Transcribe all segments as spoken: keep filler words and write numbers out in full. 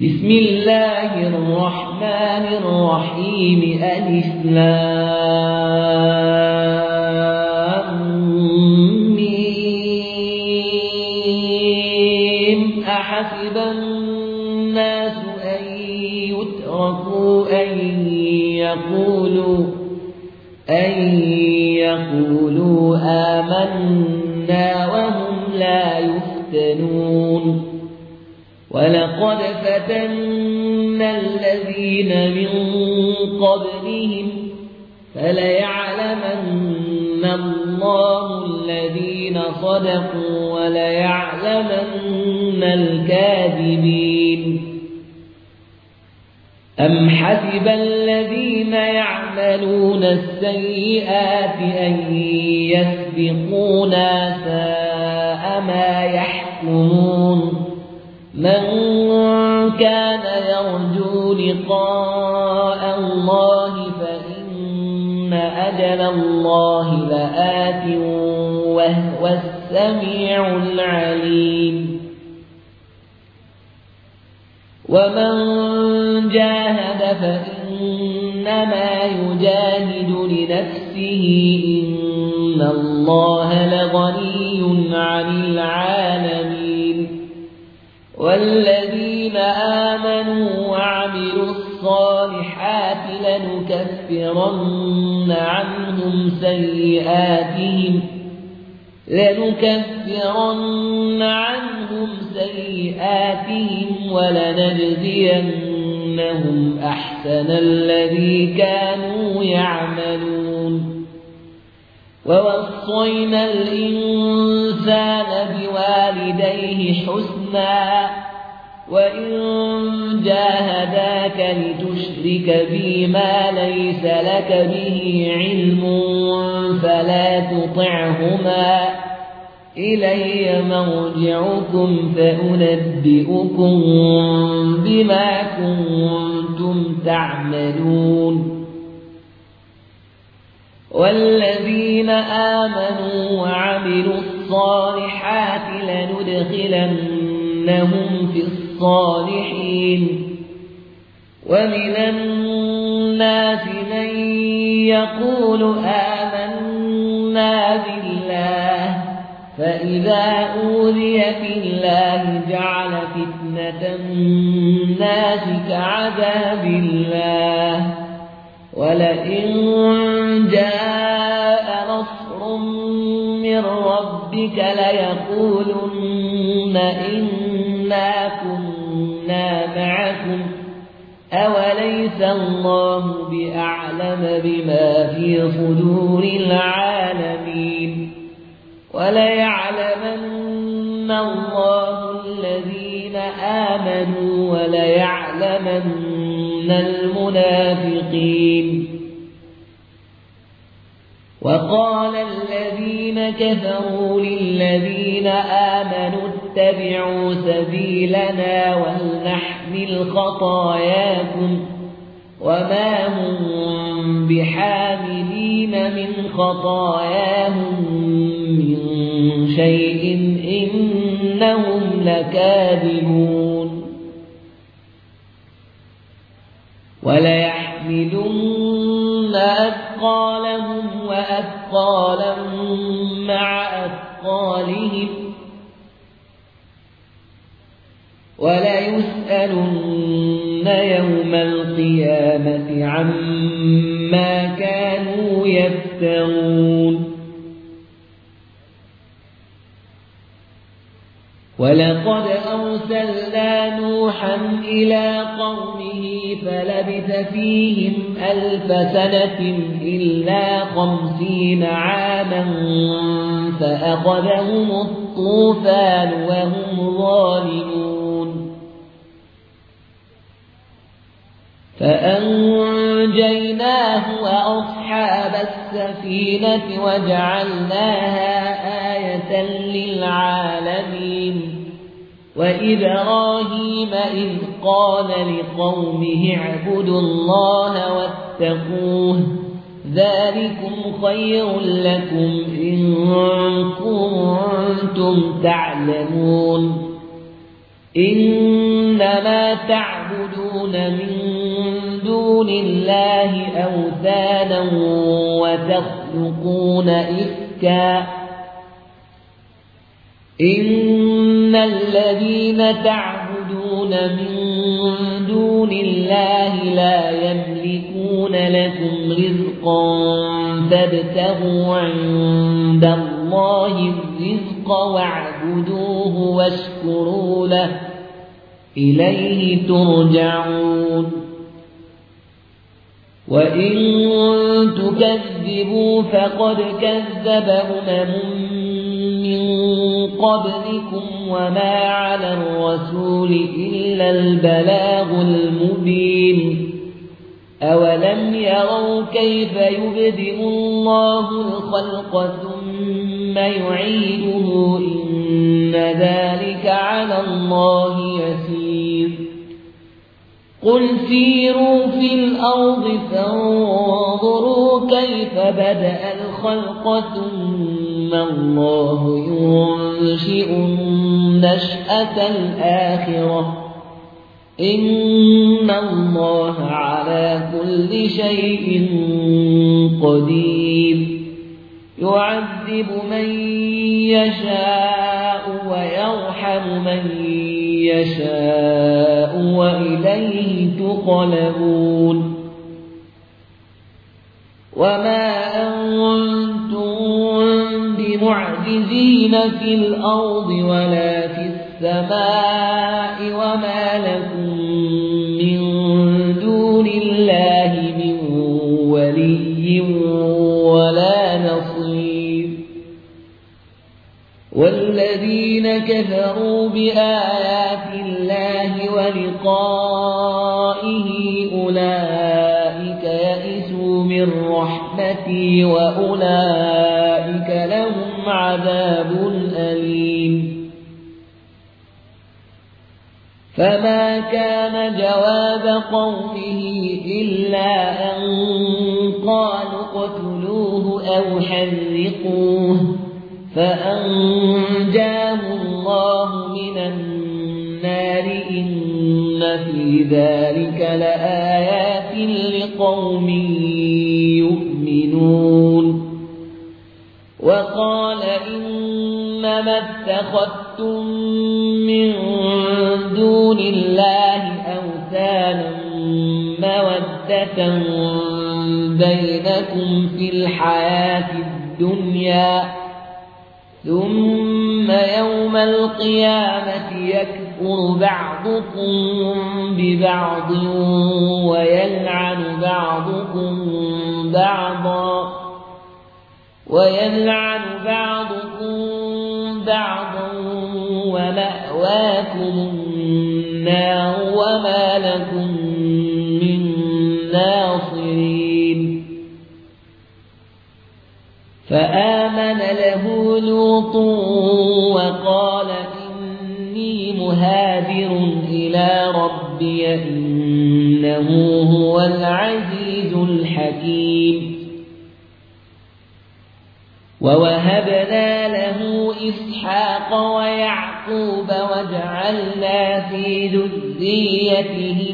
بسم الله الرحمن الرحيم. ألف لام ميم. أحسب الناس أن يتركوا أن يقولوا أن يقولوا آمنا وهم لا يفتنون. ولقد فتنا الذين من قبلهم فليعلمن الله الذين صدقوا وليعلمن الكاذبين. أم حسب الذين يعملون السيئات أن يسبقونا ساء ما يحكمون. من كان يرجو لقاء الله فإن أجل الله لآت وهو السميع العليم. ومن جاهد فإنما يجاهد لنفسه إن الله لغني عن العالمين. والذين آمنوا وعملوا الصالحات لنكفرن عنهم سيئاتهم لنكفرن عنهم سيئاتهم ولنجزينهم أحسن الذي كانوا يعملون. ووصينا الإنسان بوالديه حسنا وإن جاهداك لتشرك بي ما ليس لك به علم فلا تطعهما إلي مرجعكم فأنبئكم بما كنتم تعملون. والذين آمنوا وعملوا الصالحات لندخلنهم في الصالحين. ومن الناس من يقول آمنا بالله فإذا أوذي في الله جعل فتنة الناس كعذاب الله. ولئن جاء نصر من ربك ليقولن إنا كنا معكم أوليس الله بأعلم بما في صدور العالمين. وليعلمن الله الذين آمنوا وليعلمن المنافقين. وقال الذين كفروا للذين آمنوا اتبعوا سبيلنا ولنحمل خطاياكم وما هم بحاملين من خطاياهم من شيء إنهم لكاذبون. وليحملن أثقالهم وأثقالا مع أثقالهم وليسألن يوم القيامة عما كانوا يفترون. ولقد أرسلنا نوحا إلى قومه فلبث فيهم ألف سنة إلا خمسين عاما فأخذهم الطوفان وهم ظالمون. فأنجيناه وأصحاب السفينة وجعلناها آية للعالمين. وإبراهيم إذ قال لقومه اعبدوا الله واتقوه ذلكم خير لكم إن كنتم تعلمون. إنما تعبدون من دون الله أوثانا وتخلقون إفكا إن الذين تعبدون من دون الله لا يملكون لكم رزقا فابتغوا عند الله الرزق واعبدوه واشكروا له إليه ترجعون وإن تكذبوا فقد كذب أمم من قبلكم وما على الرسول إلا البلاغ المبين أولم يروا كيف يبدئ الله الخلق ثم يعيده إن ذلك على الله يسير قل سيروا في الأرض فانظروا كيف بدأ الخلق ثم الله ينشئ النشأة الآخرة إن الله على كل شيء قدير يعذب من يشاء ويرحم من يشاء وإليه تقلبون وما أنتم بمعجزين في الأرض ولا في السماء وما لكم من دون الله من ولي ولا نصير والذين كفروا بآيات الله ولقائه أولئك يئسوا من رحمتي وأولئك لهم عذاب أليم فما كان جواب قومه إلا أن قالوا اقتلوه أو حرقوه فأنجاه الله من النار إن في ذلك لآيات لقوم يؤمنون وقال إنما اتخذتم من دون الله أوثانا مودة بينكم في الحياة الدنيا ثم يوم القيامة يكفر بعضكم ببعض ويلعن بعضكم بعضا ويلعن بعضكم بعضا ومأواكم النار وما لكم من ناصرين فآمن له لوط وقال إني مهاجر إلى ربي إنه هو العزيز الحكيم ووهبنا له إسحاق ويعقوب وجعلنا في ذريته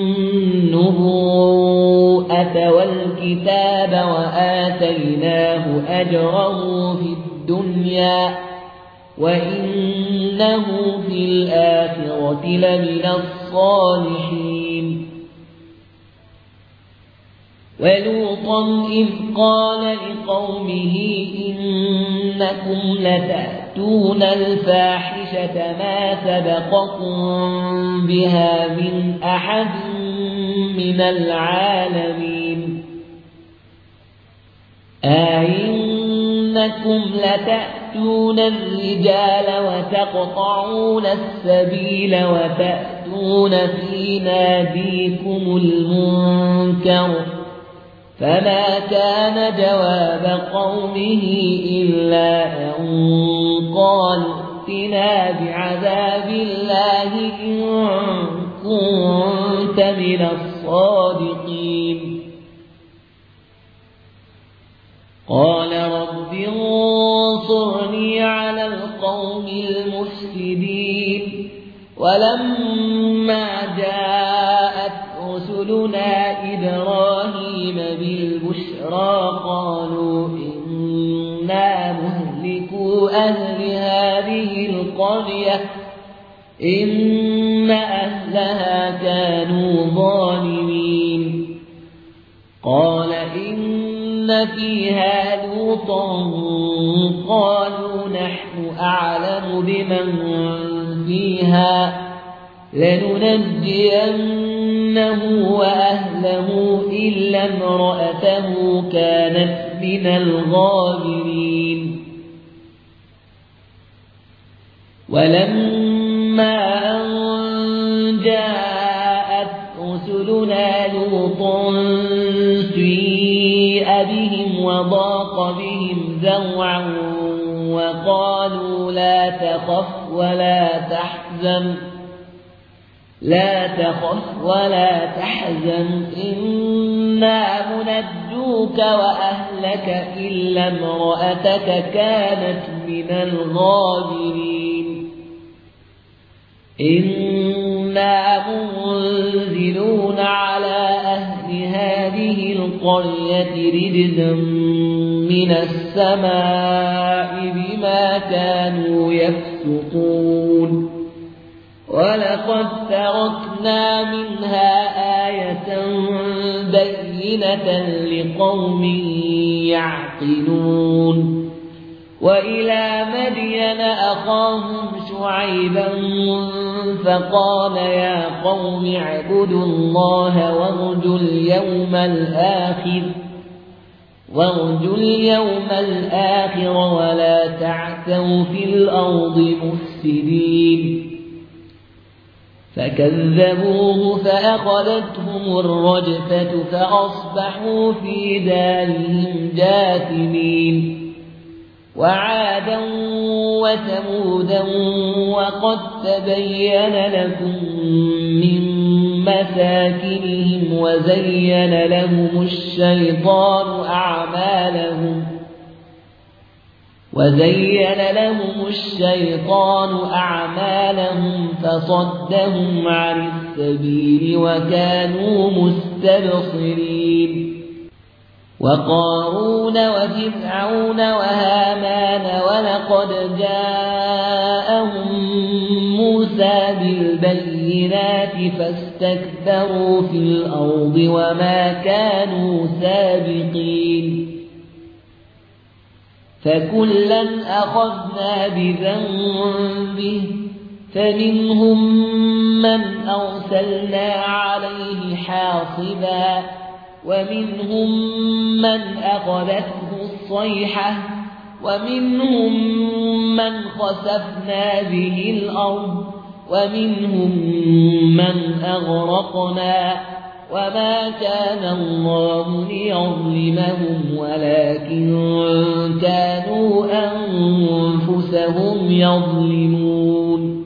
النبوءة والكتاب وآتيناه أجره في الدنيا وإنه في الآخرة لمن الصالحين ولوطا إذ قال لقومه إنكم لتأتون الفاحشة ما سبقكم بها من أحد من العالمين أئنكم لتأتون الرجال وتقطعون السبيل وتأتون في ناديكم المنكر فما كان جواب قومه إلا أن قالوا ائتنا بعذاب الله إن كنت من الصادقين قال رب انصرني على القوم المفسدين ولما جاءت رسلنا إبراهيم بالبشرى قالوا إنا مهلكو أهل هذه القرية إن أهلها كانوا ظالمين قال إن فيها لوطا قالوا نحن أعلم بمن فيها لننجينه وأهله إلا امرأته كانت من الغابرين ولما أن جاءت رسلنا لوطا سيء بهم وضاق بهم ذرعا وقالوا لا تخف ولا تحزن لا تخف ولا تحزن إنا منجوك وأهلك إلا امرأتك كانت من الغابرين إنا منزلون على أهل هذه القرية رجزا من السماء بما كانوا يفسقون ولقد تركنا منها آية بينة لقوم يعقلون وإلى مدين أخاهم شعيبا فقال يا قوم اعبدوا الله وارجوا اليوم الآخر وارجوا اليوم الآخر ولا تعثوا في الأرض مفسدين فكذبوه فأخذتهم الرجفة فأصبحوا في دارهم جاثمين وعادا وثمودا وقد تبين لكم من مساكنهم وزين لهم الشيطان أعمالهم وزين لهم الشيطان أعمالهم فصدهم عن السبيل وكانوا مستبصرين وقارون وفرعون وهامان ولقد جاءهم موسى بالبينات فاستكبروا في الأرض وما كانوا سابقين فكلا أخذنا بذنبه فمنهم من أرسلنا عليه حاصبا ومنهم من أخذته الصيحة ومنهم من خسفنا به الأرض ومنهم من أغرقنا وما كان الله ليظلمهم ولكن كانوا أنفسهم يظلمون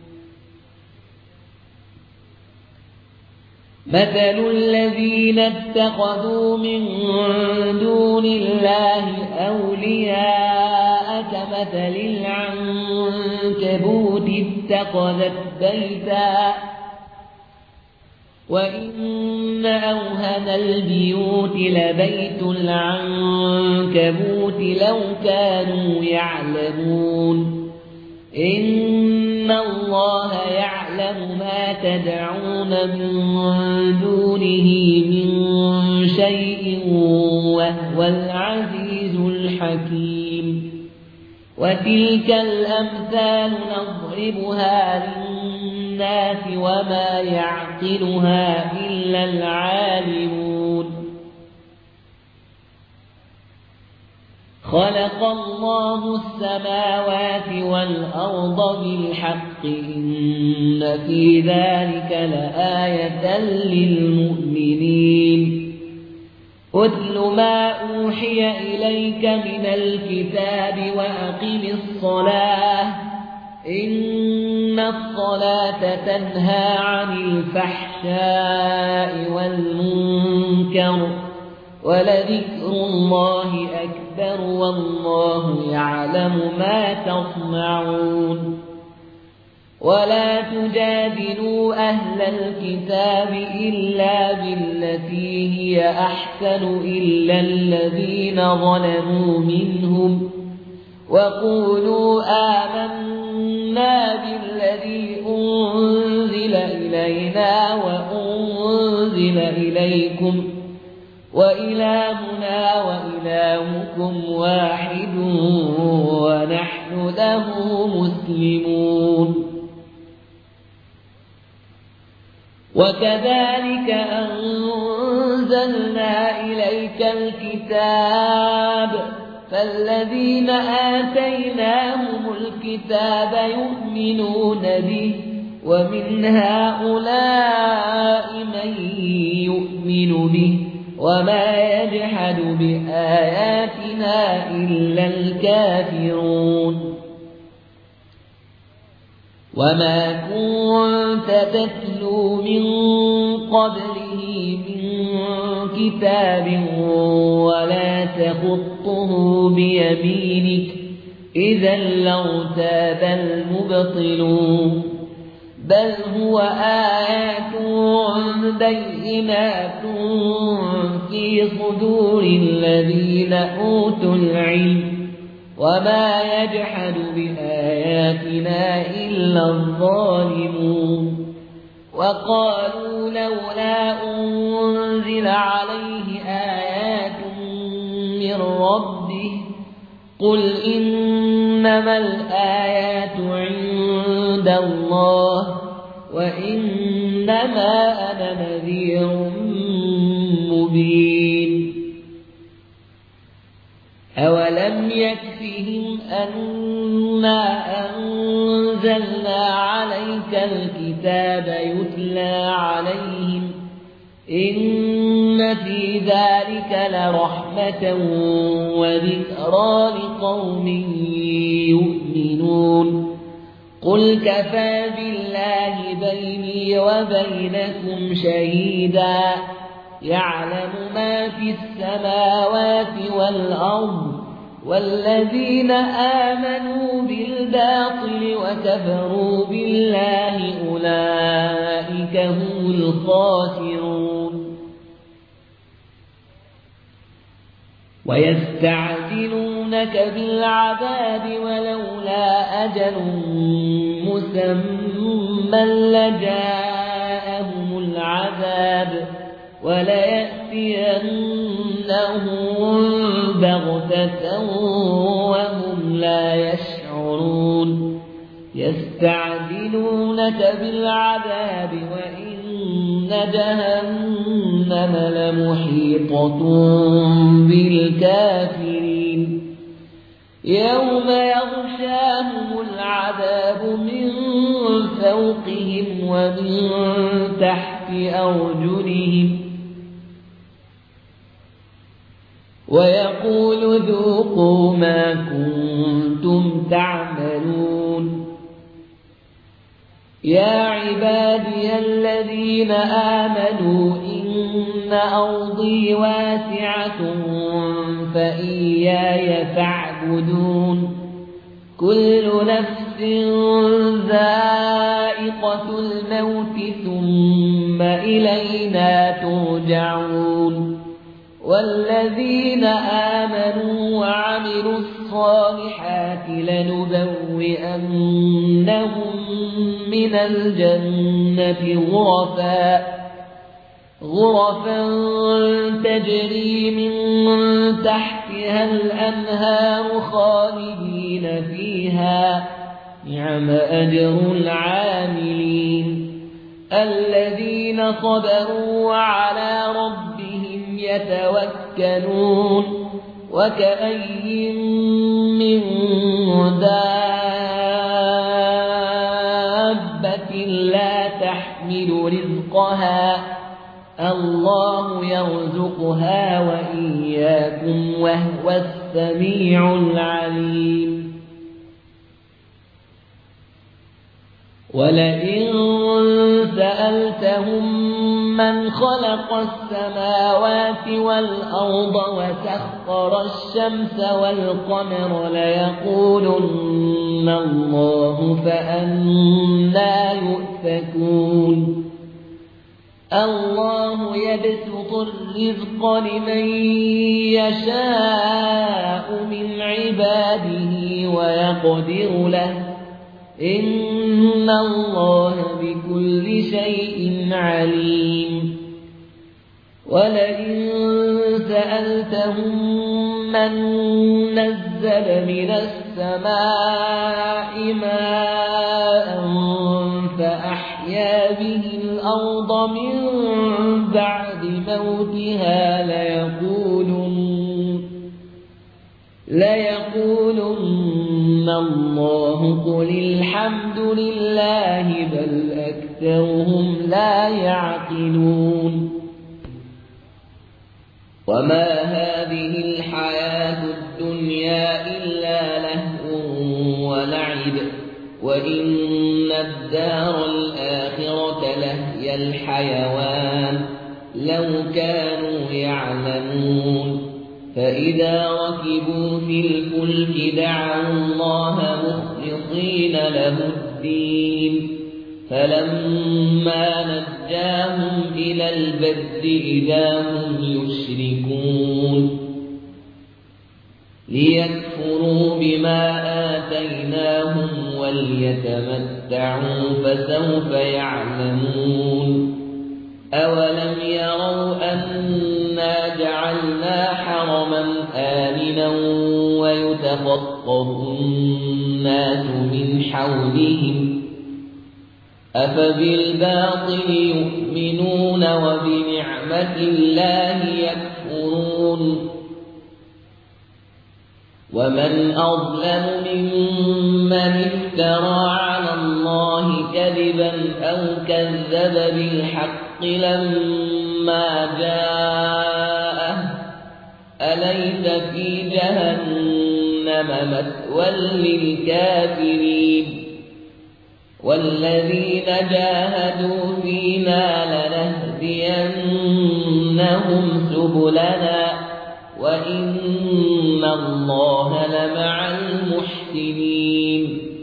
مثل الذين اتخذوا من دون الله أولياء كمثل العنكبوت اتخذت بيتا وإن أوهن البيوت لبيت العنكبوت لو كانوا يعلمون إن الله يعلم ما تدعون من دونه من شيء وهو العزيز الحكيم وتلك الأمثال نضربها للناس وما يعقلها إلا العالمون خلق الله السماوات والأرض بالحق إن في ذلك لآية للمؤمنين أتل ما أوحي إليك من الكتاب وأقم الصلاة إن الصلاة تنهى عن الفحشاء والمنكر ولذكر الله أكبر والله يعلم ما تصنعون ولا تجادلوا أهل الكتاب إلا بالتي هي أحسن إلا الذين ظلموا منهم وقولوا آمنا بالذي أنزل إلينا وأنزل إليكم وإلهنا وإلهكم واحد ونحن له مسلمون. وكذلك أنزلنا إليك الكتاب فالذين آتيناهم الكتاب يؤمنون به ومن هؤلاء من يؤمن به وما يجحد بآياتنا إلا الكافرون. وما كنت تتلو من قبله من كتاب ولا تخطه بيمينك إذا لارتاب المبطلون بل هو آيات بينات في صدور الذين أوتوا العلم وما يجحد بآياتنا إلا الظالمون. وقالوا لولا أنزل عليه آيات من ربه قل إنما الآيات عند الله وإنما أنا نذير مبين. أولم يكفهم أنا أنزلنا عليك الكتاب يتلى عليهم إن في ذلك لرحمة وذكرى لقوم يؤمنون. قل كفى بالله بيني وبينكم شهيدا يعلم ما في السماوات والأرض والذين آمنوا بالباطل وكفروا بالله أولئك هم الخاسرون. ويستعجلونك بالعذاب ولولا أجل مسمى لجاءهم العذاب وليأتينهم بغتة وهم لا يشعرون. يستعجلونك بالعذاب وإن جهنم لمحيطة بالكافرين يوم يغشاهم العذاب من فوقهم ومن تحت أرجلهم ويقول ذوقوا ما كنتم تعملون. يا عبادي الذين آمنوا إن أرضي واسعة فإياي فاعبدون. كل نفس ذائقة الموت ثم إلينا ترجعون. والذين آمنوا وعملوا الصالحات لنبوئنهم من الجنة غرفا غرفا تجري من تحتها الأنهار خالدين فيها نعم أجر العاملين. الذين صبروا وعلى ربهم يتوكلون. وكأي من دابة لا تحمل رزقها الله يرزقها وإياكم وهو السميع العليم. ولئن سألتهم من خلق السماوات والأرض وسخر الشمس والقمر ليقولن الله فأنى يؤفكون الله يبسط الرزق لمن يشاء من عباده ويقدر له إن الله بكل شيء عليم ولئن سألتهم من نزل من السماء ماء فأحيا به الأرض من بعد موتها ليقولن ليقولن الله قل الحمد لله بل أكثرهم لا يعقلون وما هذه الحياة الدنيا إلا لهو ولعب وإن الدار الآخرة لهي الحيوان لو كانوا يعلمون فإذا ركبوا في الفلك دعوا الله مخلصين له الدين فلما نجاهم إلى البر إذا هم يشركون ليكفروا بما آتيناهم وليتمتعوا فسوف يعلمون أولم يروا أنا جعلنا حرما آمنا ويتخطف الناس من حولهم أفبالباطل يؤمنون وبنعمة الله يكفرون ومن أظلم ممن افترى على الله كذبا أو كذب بالحق لما جاءه أليس في جهنم مثوى للكافرين والذين جاهدوا فينا لنهدينهم سبلنا وإن الله لمع المحسنين